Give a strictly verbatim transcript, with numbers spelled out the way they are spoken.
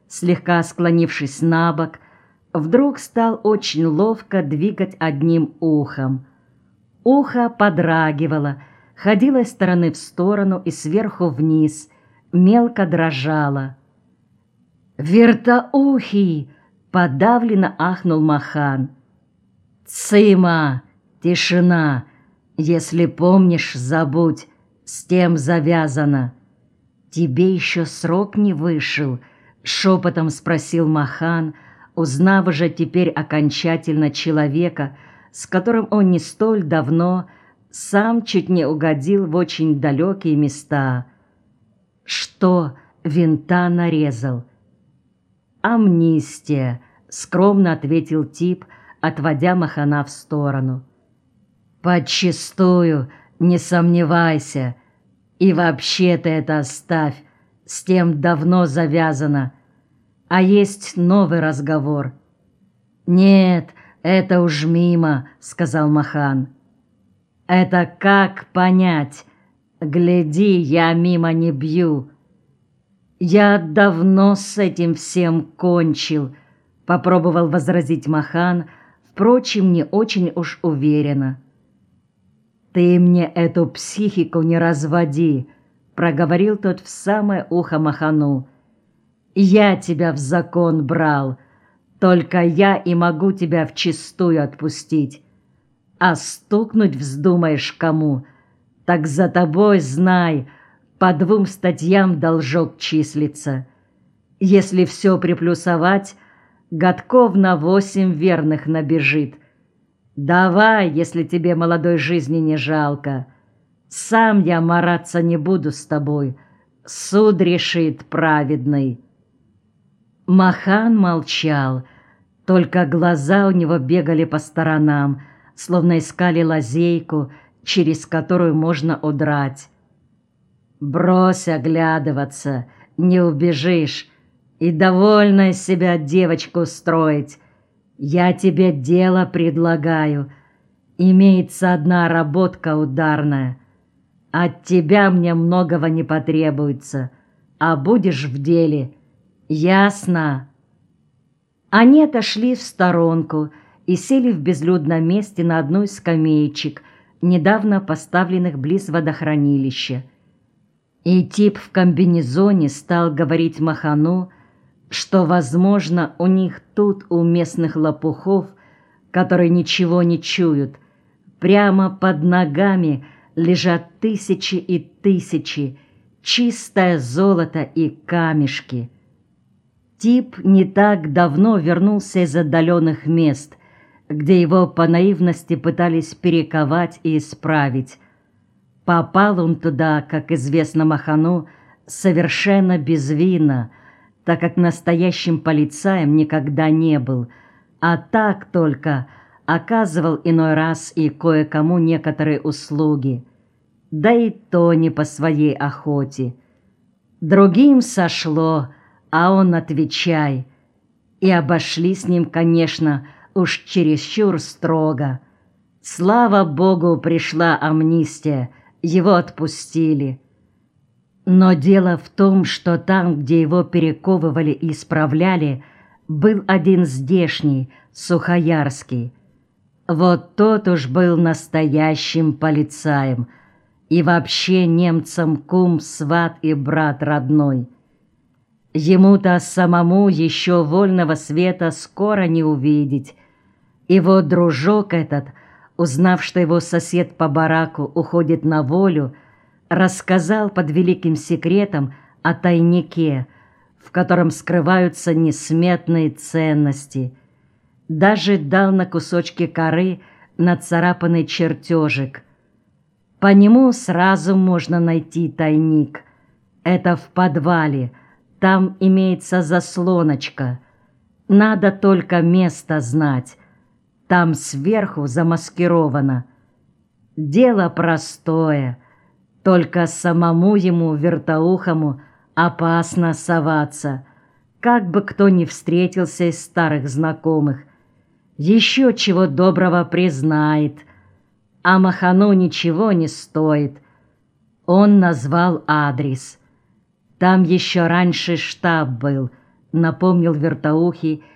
слегка склонившись на бок, вдруг стал очень ловко двигать одним ухом. Ухо подрагивало, ходило из стороны в сторону и сверху вниз, мелко дрожало. «Вертоухий!» — подавленно ахнул Махан. «Цыма! Тишина! Если помнишь, забудь, с тем завязано!» «Тебе еще срок не вышел?» — шепотом спросил Махан, узнав уже теперь окончательно человека, с которым он не столь давно сам чуть не угодил в очень далекие места. «Что винта нарезал?» «Амнистия», — скромно ответил тип, отводя Махана в сторону. «Подчистую, не сомневайся. И вообще ты это оставь, с тем давно завязано. А есть новый разговор». «Нет, это уж мимо», — сказал Махан. «Это как понять? Гляди, я мимо не бью». «Я давно с этим всем кончил», — попробовал возразить Махан, впрочем, не очень уж уверенно. «Ты мне эту психику не разводи», — проговорил тот в самое ухо Махану. «Я тебя в закон брал, только я и могу тебя вчистую отпустить. А стукнуть вздумаешь кому, так за тобой, знай, по двум статьям должок числится. Если все приплюсовать, годков на восемь верных набежит. Давай, если тебе молодой жизни не жалко. Сам я мараться не буду с тобой. Суд решит праведный». Махан молчал, только глаза у него бегали по сторонам, словно искали лазейку, через которую можно удрать. «Брось оглядываться, не убежишь, и довольно из себя девочку строить. Я тебе дело предлагаю. Имеется одна работка ударная. От тебя мне многого не потребуется, а будешь в деле. Ясно?» Они отошли в сторонку и сели в безлюдном месте на одну из скамеечек, недавно поставленных близ водохранилища. И тип в комбинезоне стал говорить Махану, что, возможно, у них тут, у местных лопухов, которые ничего не чуют, прямо под ногами лежат тысячи и тысячи, чистое золото и камешки. Тип не так давно вернулся из отдаленных мест, где его по наивности пытались перековать и исправить. Попал он туда, как известно Махану, совершенно безвинно, так как настоящим полицаем никогда не был, а так только оказывал иной раз и кое-кому некоторые услуги, да и то не по своей охоте. Другим сошло, а он отвечай. И обошли с ним, конечно, уж чересчур строго. Слава Богу, пришла амнистия, его отпустили. Но дело в том, что там, где его перековывали и исправляли, был один здешний, Сухоярский. Вот тот уж был настоящим полицаем и вообще немцам кум, сват и брат родной. Ему-то самому еще вольного света скоро не увидеть. И вот дружок этот, узнав, что его сосед по бараку уходит на волю, рассказал под великим секретом о тайнике, в котором скрываются несметные ценности. Даже дал на кусочке коры нацарапанный чертежик. По нему сразу можно найти тайник. Это в подвале, там имеется заслоночка. Надо только место знать. Там сверху замаскировано. Дело простое, только самому ему, вертоухому, опасно соваться, как бы кто ни встретился из старых знакомых. Еще чего доброго признает, а Махану ничего не стоит. Он назвал адрес. Там еще раньше штаб был, напомнил Вертоухий,